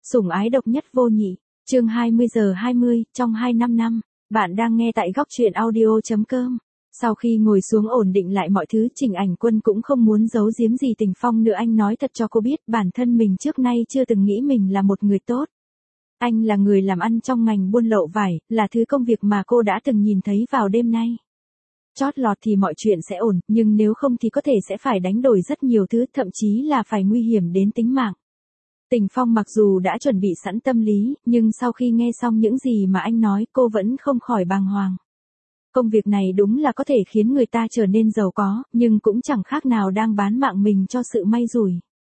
Sủng ái độc nhất vô nhị, chương 20:20, trong 2-5 năm, bạn đang nghe tại góc truyện audio.com. Sau khi ngồi xuống ổn định lại mọi thứ, Trình Ảnh Quân cũng không muốn giấu giếm gì Tình Phong nữa. Anh nói thật cho cô biết, bản thân mình trước nay chưa từng nghĩ mình là một người tốt. Anh là người làm ăn trong ngành buôn lậu vải, là thứ công việc mà cô đã từng nhìn thấy vào đêm nay. Chót lọt thì mọi chuyện sẽ ổn, nhưng nếu không thì có thể sẽ phải đánh đổi rất nhiều thứ, thậm chí là phải nguy hiểm đến tính mạng. Tình Phong mặc dù đã chuẩn bị sẵn tâm lý, nhưng sau khi nghe xong những gì mà anh nói, cô vẫn không khỏi bàng hoàng. Công việc này đúng là có thể khiến người ta trở nên giàu có, nhưng cũng chẳng khác nào đang bán mạng mình cho sự may rủi.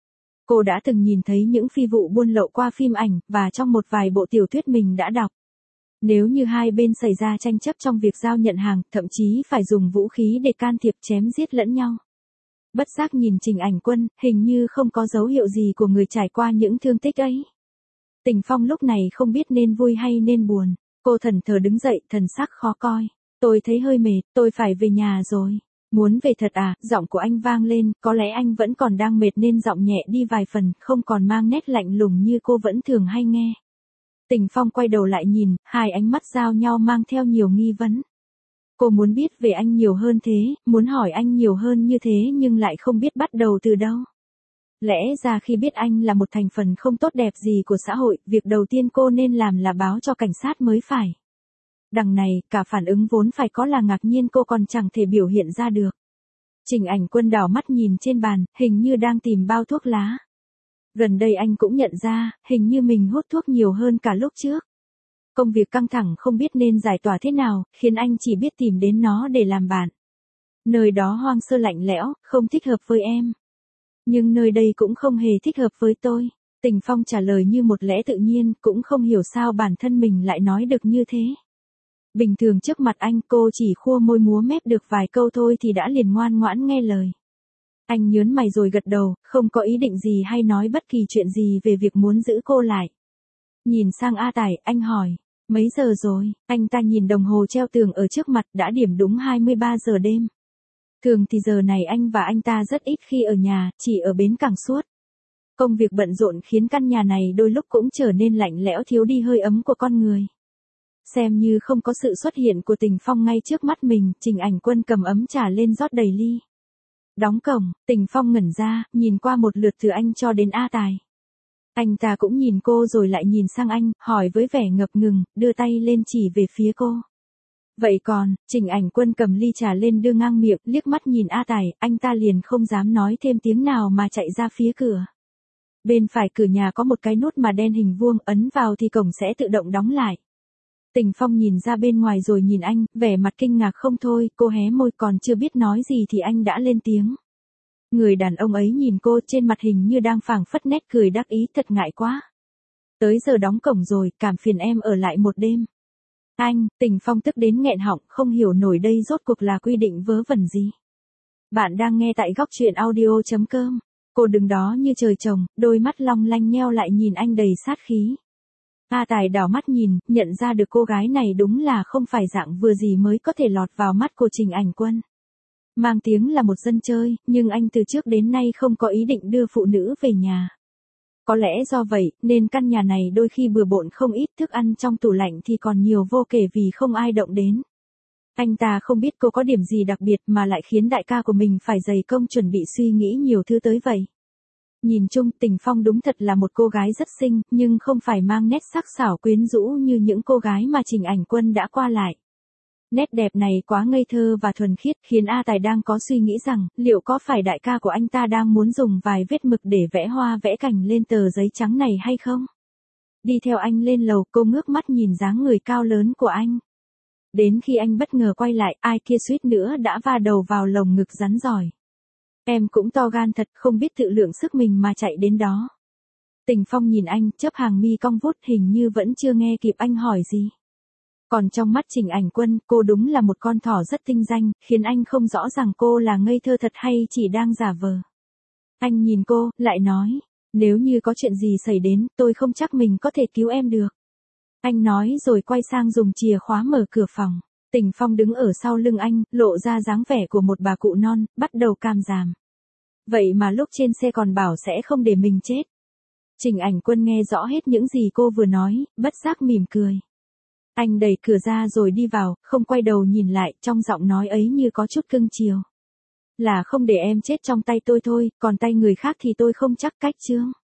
Cô đã từng nhìn thấy những phi vụ buôn lậu qua phim ảnh, và trong một vài bộ tiểu thuyết mình đã đọc. Nếu như hai bên xảy ra tranh chấp trong việc giao nhận hàng, thậm chí phải dùng vũ khí để can thiệp chém giết lẫn nhau. Bất giác nhìn Trình Ảnh Quân, hình như không có dấu hiệu gì của người trải qua những thương tích ấy. Tình Phong lúc này không biết nên vui hay nên buồn. Cô thẫn thờ đứng dậy, thần sắc khó coi. Tôi thấy hơi mệt, tôi phải về nhà rồi. Muốn về thật à? Giọng của anh vang lên, có lẽ anh vẫn còn đang mệt nên giọng nhẹ đi vài phần, không còn mang nét lạnh lùng như cô vẫn thường hay nghe. Tình Phong quay đầu lại nhìn, hai ánh mắt giao nhau mang theo nhiều nghi vấn. Cô muốn biết về anh nhiều hơn thế, muốn hỏi anh nhiều hơn như thế nhưng lại không biết bắt đầu từ đâu. Lẽ ra khi biết anh là một thành phần không tốt đẹp gì của xã hội, việc đầu tiên cô nên làm là báo cho cảnh sát mới phải. Đằng này, cả phản ứng vốn phải có là ngạc nhiên cô còn chẳng thể biểu hiện ra được. Trình Ảnh Quân đảo mắt nhìn trên bàn, hình như đang tìm bao thuốc lá. Gần đây anh cũng nhận ra, hình như mình hút thuốc nhiều hơn cả lúc trước. Công việc căng thẳng không biết nên giải tỏa thế nào, khiến anh chỉ biết tìm đến nó để làm bạn. Nơi đó hoang sơ lạnh lẽo, không thích hợp với em. Nhưng nơi đây cũng không hề thích hợp với tôi. Tình Phong trả lời như một lẽ tự nhiên, cũng không hiểu sao bản thân mình lại nói được như thế. Bình thường trước mặt anh cô chỉ khua môi múa mép được vài câu thôi thì đã liền ngoan ngoãn nghe lời. Anh nhớn mày rồi gật đầu, không có ý định gì hay nói bất kỳ chuyện gì về việc muốn giữ cô lại. Nhìn sang A Tài, anh hỏi, mấy giờ rồi? Anh ta nhìn đồng hồ treo tường ở trước mặt, đã điểm đúng 23 giờ đêm. Thường thì giờ này anh và anh ta rất ít khi ở nhà, chỉ ở bến cảng suốt. Công việc bận rộn khiến căn nhà này đôi lúc cũng trở nên lạnh lẽo, thiếu đi hơi ấm của con người. Xem như không có sự xuất hiện của Tình Phong ngay trước mắt mình, Trình Ảnh Quân cầm ấm trà lên rót đầy ly. Đóng cổng, Tình Phong ngẩn ra, nhìn qua một lượt từ anh cho đến A Tài. Anh ta cũng nhìn cô rồi lại nhìn sang anh, hỏi với vẻ ngập ngừng, đưa tay lên chỉ về phía cô. Vậy còn, Trình Ảnh Quân cầm ly trà lên đưa ngang miệng, liếc mắt nhìn A Tài, anh ta liền không dám nói thêm tiếng nào mà chạy ra phía cửa. Bên phải cửa nhà có một cái nút mà đen hình vuông, ấn vào thì cổng sẽ tự động đóng lại. Tình Phong nhìn ra bên ngoài rồi nhìn anh, vẻ mặt kinh ngạc không thôi, cô hé môi còn chưa biết nói gì thì anh đã lên tiếng. Người đàn ông ấy nhìn cô, trên mặt hình như đang phảng phất nét cười đắc ý, thật ngại quá. Tới giờ đóng cổng rồi, cảm phiền em ở lại một đêm. Anh, Tình Phong tức đến nghẹn họng, không hiểu nổi đây rốt cuộc là quy định vớ vẩn gì. Bạn đang nghe tại góc truyện audio.com. Cô đứng đó như trời trồng, đôi mắt long lanh nheo lại nhìn anh đầy sát khí. A Tài đảo mắt nhìn, nhận ra được cô gái này đúng là không phải dạng vừa gì mới có thể lọt vào mắt của Trình Ảnh Quân. Mang tiếng là một dân chơi, nhưng anh từ trước đến nay không có ý định đưa phụ nữ về nhà. Có lẽ do vậy, nên căn nhà này đôi khi bừa bộn không ít, thức ăn trong tủ lạnh thì còn nhiều vô kể vì không ai động đến. Anh ta không biết cô có điểm gì đặc biệt mà lại khiến đại ca của mình phải dày công chuẩn bị suy nghĩ nhiều thứ tới vậy. Nhìn chung, Tình Phong đúng thật là một cô gái rất xinh, nhưng không phải mang nét sắc sảo quyến rũ như những cô gái mà Trình Ảnh Quân đã qua lại. Nét đẹp này quá ngây thơ và thuần khiết, khiến A Tài đang có suy nghĩ rằng, liệu có phải đại ca của anh ta đang muốn dùng vài vết mực để vẽ hoa vẽ cảnh lên tờ giấy trắng này hay không? Đi theo anh lên lầu, cô ngước mắt nhìn dáng người cao lớn của anh. Đến khi anh bất ngờ quay lại, ai kia suýt nữa đã va đầu vào lồng ngực rắn giỏi. Em cũng to gan thật, không biết tự lượng sức mình mà chạy đến đó. Tình Phong nhìn anh, chớp hàng mi cong vút, hình như vẫn chưa nghe kịp anh hỏi gì. Còn trong mắt Trình Ảnh Quân, cô đúng là một con thỏ rất tinh danh, khiến anh không rõ rằng cô là ngây thơ thật hay chỉ đang giả vờ. Anh nhìn cô, lại nói, nếu như có chuyện gì xảy đến, tôi không chắc mình có thể cứu em được. Anh nói rồi quay sang dùng chìa khóa mở cửa phòng. Tình Phong đứng ở sau lưng anh, lộ ra dáng vẻ của một bà cụ non, bắt đầu cam giảm. Vậy mà lúc trên xe còn bảo sẽ không để mình chết. Trình Ảnh Quân nghe rõ hết những gì cô vừa nói, bất giác mỉm cười. Anh đẩy cửa ra rồi đi vào, không quay đầu nhìn lại, trong giọng nói ấy như có chút cưng chiều. Là không để em chết trong tay tôi thôi, còn tay người khác thì tôi không chắc. Cách chương